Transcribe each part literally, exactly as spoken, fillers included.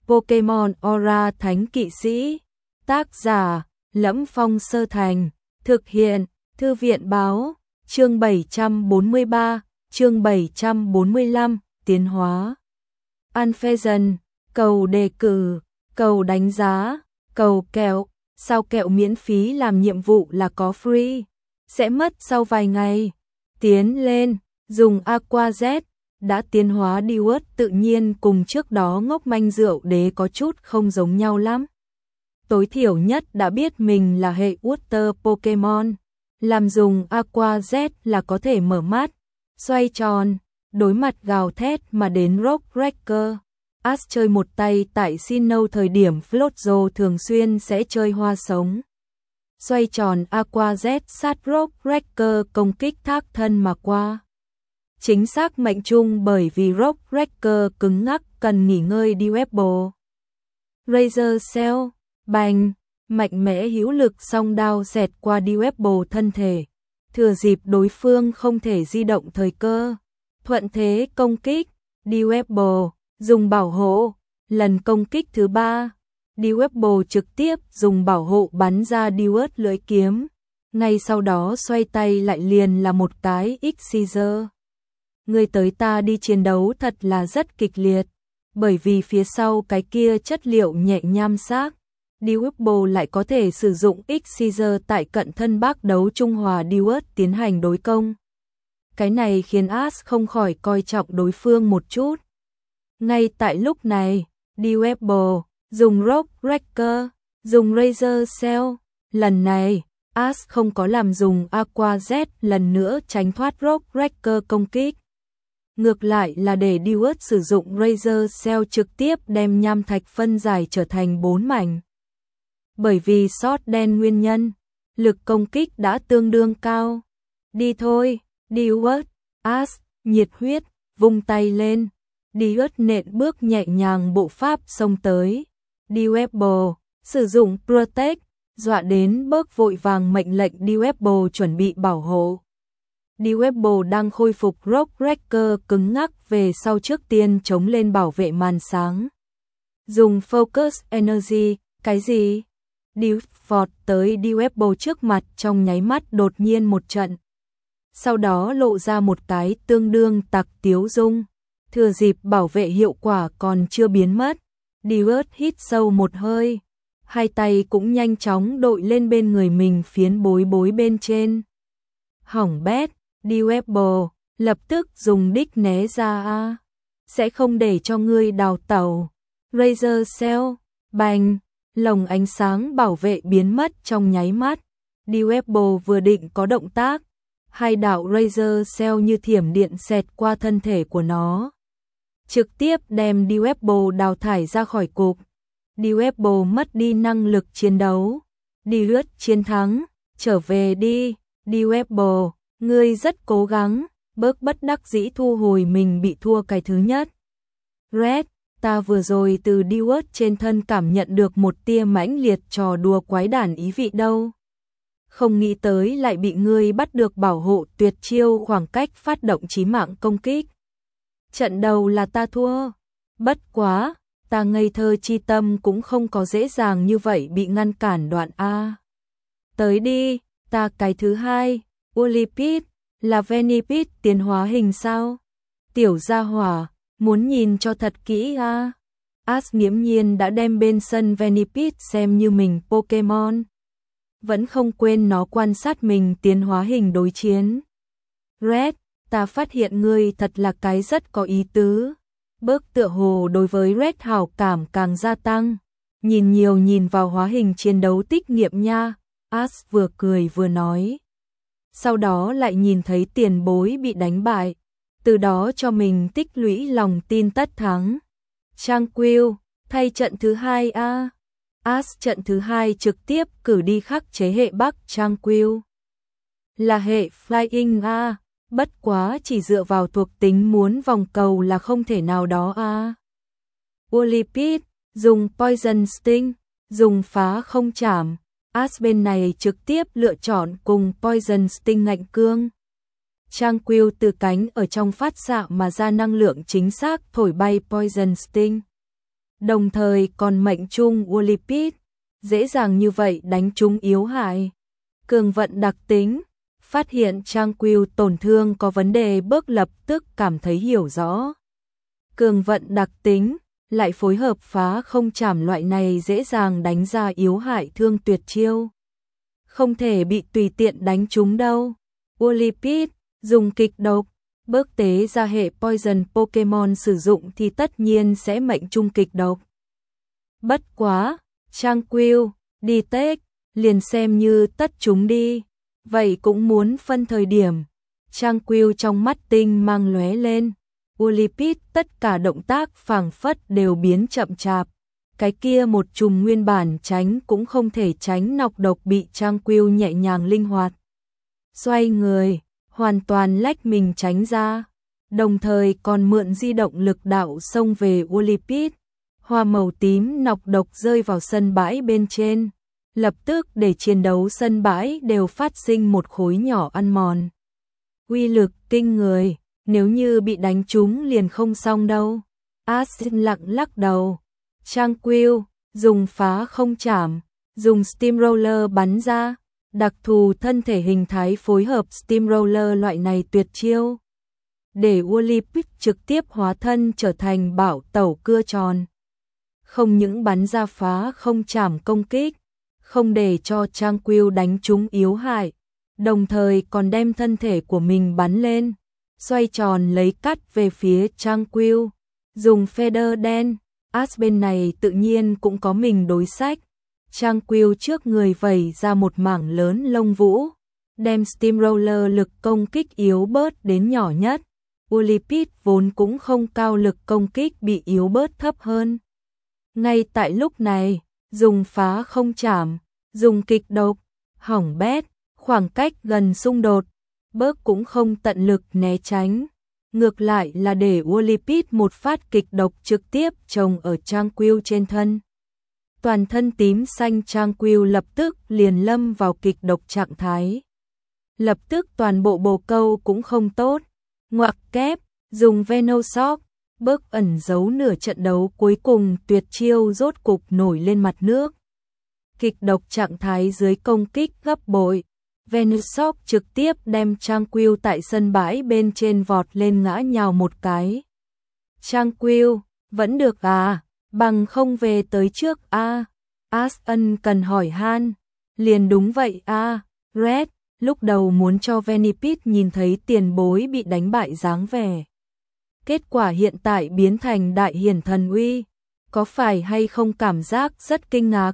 Pokemon Aura Thánh Kỵ Sĩ. Tác giả: Lẫm Phong Sơ Thành. Thực hiện: Thư viện báo. Chương bảy trăm bốn mươi ba, chương bảy trăm bốn mươi lăm, tiến hóa. Unfezant, cầu đề cử, cầu đánh giá, cầu kẹo, sao kẹo miễn phí làm nhiệm vụ là có free, sẽ mất sau vài ngày. Tiến lên, dùng Aqua Z, đã tiến hóa Duet tự nhiên cùng trước đó ngốc manh rượu đế có chút không giống nhau lắm. Tối thiểu nhất đã biết mình là hệ Water Pokemon, làm dùng Aqua Z là có thể mở mắt, xoay tròn, đối mặt gào thét mà đến Rock Breaker. Ash chơi một tay tại Sinnoh thời điểm Floatzel thường xuyên sẽ chơi hoa sống. Xoay tròn Aqua Z sát Rock Breaker công kích thác thân mà qua. Chính xác mệnh trung bởi vì Rock Breaker cứng ngắc cần nghỉ ngơi Duetable. Razor Cell, bành, mạnh mẽ hữu lực song đao xẹt qua Duetable thân thể. Thừa dịp đối phương không thể di động thời cơ. Thuận thế công kích, Duetable, dùng bảo hộ, lần công kích thứ ba. Duetable trực tiếp dùng bảo hộ bắn ra Duet lưỡi kiếm. Ngay sau đó xoay tay lại liền là một cái X-Scissor. Người tới ta đi chiến đấu thật là rất kịch liệt, bởi vì phía sau cái kia chất liệu nhẹ nham xác, Duetable lại có thể sử dụng X-Scissor tại cận thân bác đấu Trung Hòa Duet tiến hành đối công. Cái này khiến Ash không khỏi coi trọng đối phương một chút. Ngay tại lúc này, Duetable dùng Rock Breaker, dùng Razor Cell, lần này Ash không có làm dùng Aqua Z lần nữa tránh thoát Rock Breaker công kích. Ngược lại là để Duet sử dụng Razor Cell trực tiếp đem nham thạch phân giải trở thành bốn mảnh. Bởi vì sót đen nguyên nhân, lực công kích đã tương đương cao. Đi thôi, Duet, Ash, nhiệt huyết, vung tay lên. Duet nện bước nhẹ nhàng bộ pháp xông tới. Duetable, sử dụng Protect, dọa đến bớt vội vàng mệnh lệnh Duetable chuẩn bị bảo hộ. Duetable đang khôi phục Rock Breaker cứng ngắc về sau trước tiên chống lên bảo vệ màn sáng. Dùng Focus Energy, cái gì? Duet vọt tới Duetable trước mặt trong nháy mắt đột nhiên một trận. Sau đó lộ ra một cái tương đương tặc tiếu dung. Thừa dịp bảo vệ hiệu quả còn chưa biến mất, Duet hít sâu một hơi. Hai tay cũng nhanh chóng đội lên bên người mình phiến bối bối bên trên. Hỏng bét, Duetable, lập tức dùng đích né ra a, sẽ không để cho ngươi đào tẩu. Razor Cell, bành, lồng ánh sáng bảo vệ biến mất trong nháy mắt. Duetable vừa định có động tác, hai đạo Razor Cell như thiểm điện xẹt qua thân thể của nó, trực tiếp đem Duetable đào thải ra khỏi cục. Duetable mất đi năng lực chiến đấu. Duet chiến thắng, trở về đi, Duetable, ngươi rất cố gắng, bớt bất đắc dĩ thu hồi mình bị thua cái thứ nhất. Red, ta vừa rồi từ Duet trên thân cảm nhận được một tia mãnh liệt trò đùa quái đản ý vị đâu. Không nghĩ tới lại bị ngươi bắt được bảo hộ tuyệt chiêu khoảng cách phát động chí mạng công kích. Trận đầu là ta thua, bất quá, ta ngây thơ chi tâm cũng không có dễ dàng như vậy bị ngăn cản đoạn A. Tới đi, ta cái thứ hai, Olipid, là Venipede tiến hóa hình sao? Tiểu gia hỏa, muốn nhìn cho thật kỹ a. Ash nghiễm nhiên đã đem bên sân Venipede xem như mình Pokemon. Vẫn không quên nó quan sát mình tiến hóa hình đối chiến. Red, ta phát hiện ngươi thật là cái rất có ý tứ. Bước tựa hồ đối với Red hảo cảm càng gia tăng. Nhìn nhiều nhìn vào hóa hình chiến đấu tích nghiệm nha. Ash vừa cười vừa nói. Sau đó lại nhìn thấy tiền bối bị đánh bại. Từ đó cho mình tích lũy lòng tin tất thắng. Tranquil, thay trận thứ hai a. Ash trận thứ hai trực tiếp cử đi khắc chế hệ Bắc Tranquil. Là hệ Flying a. Bất quá chỉ dựa vào thuộc tính muốn vòng cầu là không thể nào đó a. Olipid, dùng Poison Sting, dùng phá không chảm. Ash bên này trực tiếp lựa chọn cùng Poison Sting ngạnh cương. Tranquil từ cánh ở trong phát xạ mà ra năng lượng chính xác thổi bay Poison Sting. đồng thời còn mệnh trung Olipid, dễ dàng như vậy đánh trúng yếu hại. Cường vận đặc tính, phát hiện Tranquil tổn thương có vấn đề bước lập tức cảm thấy hiểu rõ. Cường vận đặc tính, lại phối hợp phá không chảm loại này dễ dàng đánh ra yếu hại thương tuyệt chiêu. Không thể bị tùy tiện đánh trúng đâu. Olipid, dùng kịch độc, bước tế ra hệ Poison Pokemon sử dụng thì tất nhiên sẽ mệnh trung kịch độc. Bất quá, Tranquil, Detect, liền xem như tất chúng đi, vậy cũng muốn phân thời điểm. Tranquil trong mắt tinh mang lóe lên, Olipid tất cả động tác phảng phất đều biến chậm chạp, cái kia một chùm nguyên bản tránh cũng không thể tránh nọc độc bị Tranquil nhẹ nhàng linh hoạt. Xoay người, hoàn toàn lách mình tránh ra, đồng thời còn mượn di động lực đạo xông về Olipid. Hoa màu tím nọc độc rơi vào sân bãi bên trên, lập tức để chiến đấu sân bãi đều phát sinh một khối nhỏ ăn mòn. Uy lực kinh người, nếu như bị đánh trúng liền không xong đâu. Ash lặng lắc đầu. Tranquil, dùng phá không chảm, dùng Steamroller bắn ra, đặc thù thân thể hình thái phối hợp Steamroller loại này tuyệt chiêu. Để Olipid trực tiếp hóa thân trở thành bảo tẩu cưa tròn. Không những bắn ra phá không chảm công kích, không để cho Tranquil đánh trúng yếu hại, đồng thời còn đem thân thể của mình bắn lên, xoay tròn lấy cắt về phía Tranquil, dùng feather đen. Ash bên này tự nhiên cũng có mình đối sách. Tranquil trước người vẩy ra một mảng lớn lông vũ, đem Steamroller lực công kích yếu bớt đến nhỏ nhất. Olipid vốn cũng không cao, lực công kích bị yếu bớt thấp hơn. Ngay tại lúc này, dùng phá không chảm, dùng kịch độc, hỏng bét, khoảng cách gần xung đột, bớt cũng không tận lực né tránh. Ngược lại là để Olipid một phát kịch độc trực tiếp trồng ở Tranquil trên thân. Toàn thân tím xanh Tranquil lập tức liền lâm vào kịch độc trạng thái. Lập tức toàn bộ bồ câu cũng không tốt. Ngoặc kép, dùng Venoshock, bước ẩn giấu nửa trận đấu cuối cùng tuyệt chiêu rốt cục nổi lên mặt nước. Kịch độc trạng thái dưới công kích gấp bội. Venoshock trực tiếp đem Tranquil tại sân bãi bên trên vọt lên ngã nhào một cái. Tranquil, vẫn được à, bằng không về tới trước a à. Ash ân cần hỏi han. Liền đúng vậy a à. Red, lúc đầu muốn cho Venipede nhìn thấy tiền bối bị đánh bại dáng vẻ. Kết quả hiện tại biến thành đại hiển thần uy. Có phải hay không cảm giác rất kinh ngạc?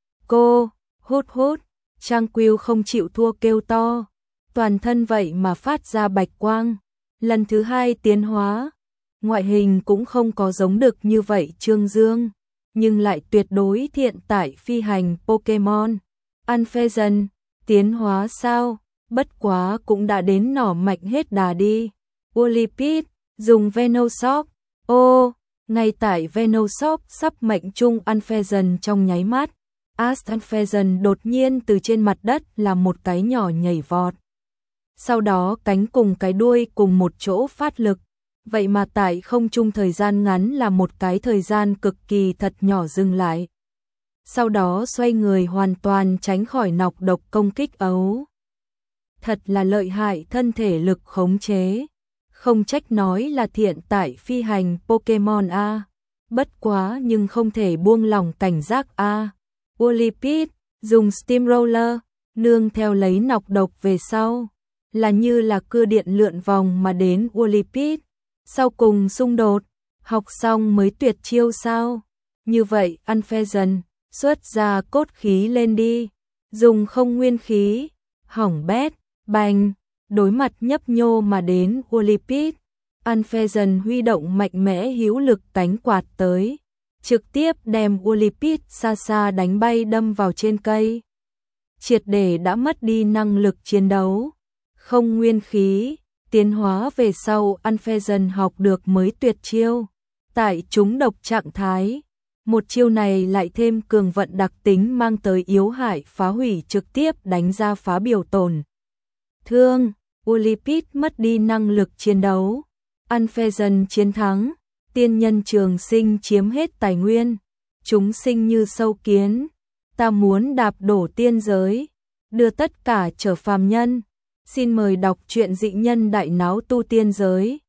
Cô, hút hút. Tranquil không chịu thua kêu to, toàn thân vậy mà phát ra bạch quang, lần thứ hai tiến hóa, ngoại hình cũng không có giống đực như vậy Trương Dương, nhưng lại tuyệt đối thiện tại phi hành Pokemon. Unfezant, tiến hóa sao, bất quá cũng đã đến nỏ mạnh hết đà đi. Olipid, dùng Venoshock, ô, ngay tại Venoshock sắp mệnh trung Unfezant trong nháy mắt. Ash Unfezant đột nhiên từ trên mặt đất làm một cái nhỏ nhảy vọt. Sau đó cánh cùng cái đuôi cùng một chỗ phát lực. Vậy mà tại không trung thời gian ngắn là một cái thời gian cực kỳ thật nhỏ dừng lại. Sau đó xoay người hoàn toàn tránh khỏi nọc độc công kích ấu. Thật là lợi hại thân thể lực khống chế. Không trách nói là thiện tại phi hành Pokemon A. Bất quá nhưng không thể buông lỏng cảnh giác A. Olipid, dùng Steamroller, nương theo lấy nọc độc về sau, là như là cưa điện lượn vòng mà đến Olipid. Sau cùng xung đột, học xong mới tuyệt chiêu sao? Như vậy Unfezant, xuất ra cốt khí lên đi, dùng không nguyên khí, hỏng bét, bành, đối mặt nhấp nhô mà đến Olipid. Unfezant huy động mạnh mẽ hữu lực cánh quạt tới, trực tiếp đem Olipid xa xa đánh bay đâm vào trên cây. Triệt để đã mất đi năng lực chiến đấu. Không nguyên khí, tiến hóa về sau Unfezant học được mới tuyệt chiêu. Tại chúng độc trạng thái, một chiêu này lại thêm cường vận đặc tính mang tới yếu hại phá hủy trực tiếp đánh ra phá biểu tổn. Thương, Olipid mất đi năng lực chiến đấu. Unfezant chiến thắng. tiên nhân trường sinh chiếm hết tài nguyên, chúng sinh như sâu kiến, ta muốn đạp đổ tiên giới, đưa tất cả trở phàm nhân. Xin mời đọc truyện Dị Nhân Đại Náo Tu Tiên Giới.